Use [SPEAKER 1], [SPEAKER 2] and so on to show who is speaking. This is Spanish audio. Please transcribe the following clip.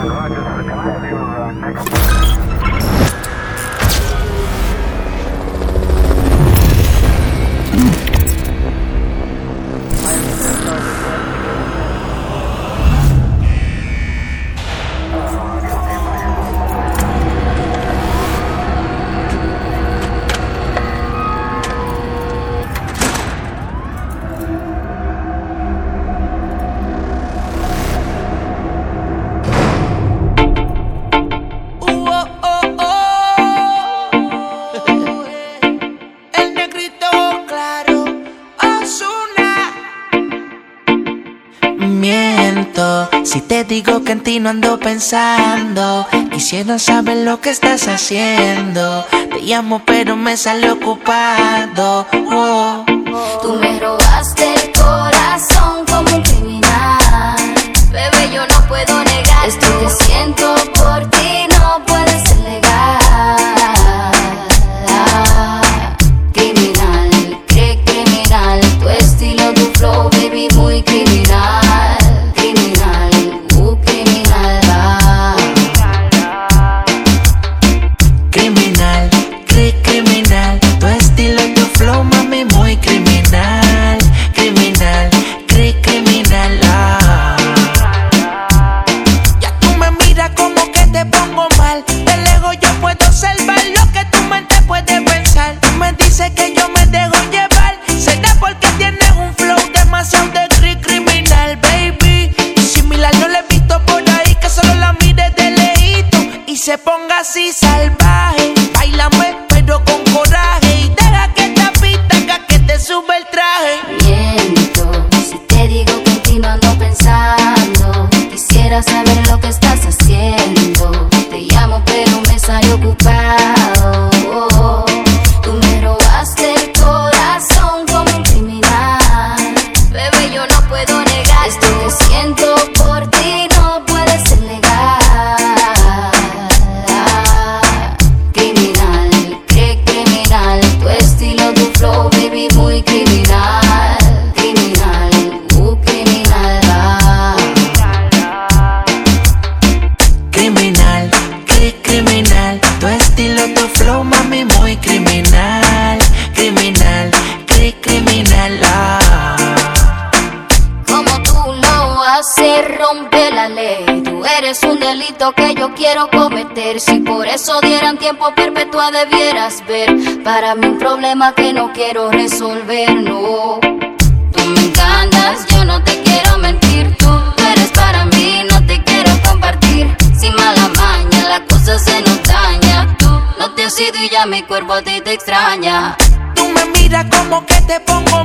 [SPEAKER 1] Si te digo que en ti no ando pensando, quisiera saber lo que estás haciendo. Te llamo pero me sale ocupado. Oh.
[SPEAKER 2] Tú me robaste el corazón como un criminal. Bebé, yo no puedo negar esto que siento por ti, no puede ser legal. Criminal, qué criminal, tu estilo, tu flow, baby, muy criminal.
[SPEAKER 1] Se ponga así salvaje, bailame pero con coraje y deja que esta pista haga que te sube el traje.
[SPEAKER 2] Miento, si te digo que en ti no ando pensando, quisiera saber lo que estás haciendo. Te llamo pero me sale ocupado. Tú me robaste el corazón como un criminal. Bebé, yo no puedo negar esto que siento por ti, no puede ser legal. Muy criminal, criminal, criminal.
[SPEAKER 1] Criminal, criminal, tu estilo, tu flow, mami, muy criminal. Criminal, criminal.
[SPEAKER 2] Como tú lo haces, rompe la ley. Tú eres un delito que yo quiero cometer. Si por eso dieran tiempo perpetua debieras ver. Para mí un problema que no quiero resolver, no. Tú me encantas, yo no te quiero mentir. Tú eres para mí, no te quiero compartir. Sin mala maña, la cosa se nos daña. Tú no te has ido y ya mi cuerpo a ti te extraña.
[SPEAKER 1] Tú me miras como que te pongo